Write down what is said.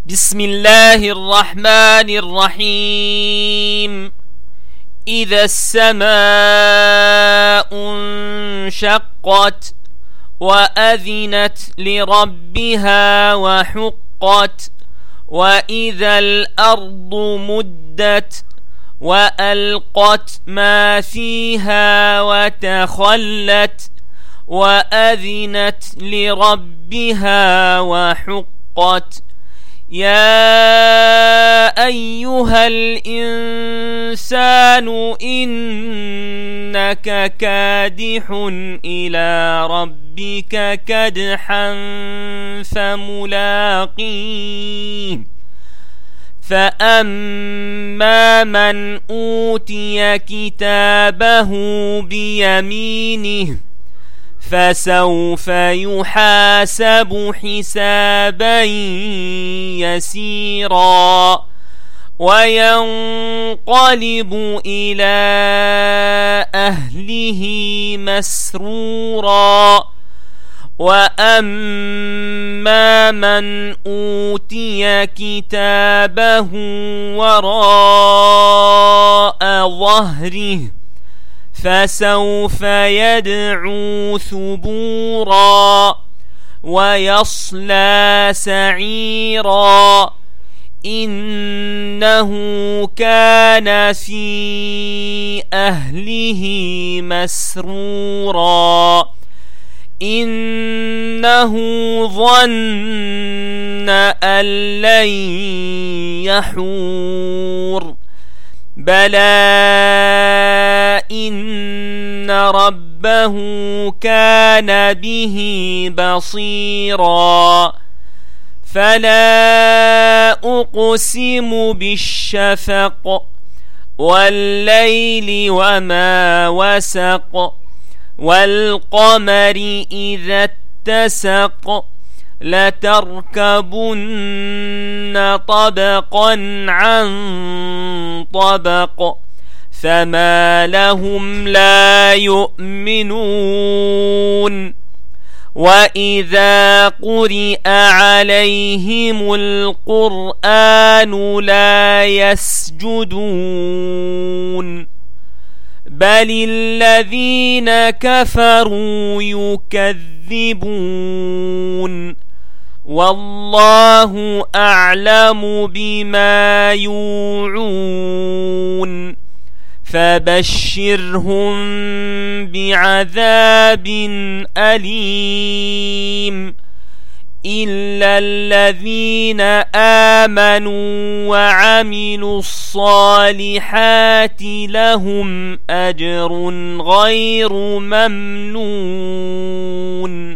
بسم الله الرحمن الرحيم. إذا السماء انشقت وأذنت لربها وحقت، وإذا الأرض مدت وألقت ما فيها وتخلت وأذنت لربها وحقت. يا أيها الإنسان إنك كادح إلى ربك كدحا فملاقيه. فأما من أوتي كتابه بيمينه فسوف يحاسب حسابا يسيرا وينقلب إلى أهله مسرورا. وأما من أوتي كتابه وراء ظهره فسوف يدعو ثبورا ويصلى سعيرا. إنه كان في أهله مسرورا. إنه ظن أن لن يحور. بلى إن ربه كان به بصيرا. فلا أقسم بالشفق والليل وما وسق والقمر إذا اتسق لتركبن طبقا عن طبق فما لهم لا يؤمنون. وإذا قرئ عليهم القرآن لا يسجدون بل الذين كفروا يكذبون. والله أعلم بما يوعون فبشرهم بعذاب أليم إلا الذين آمنوا وعملوا الصالحات لهم أجر غير ممنون.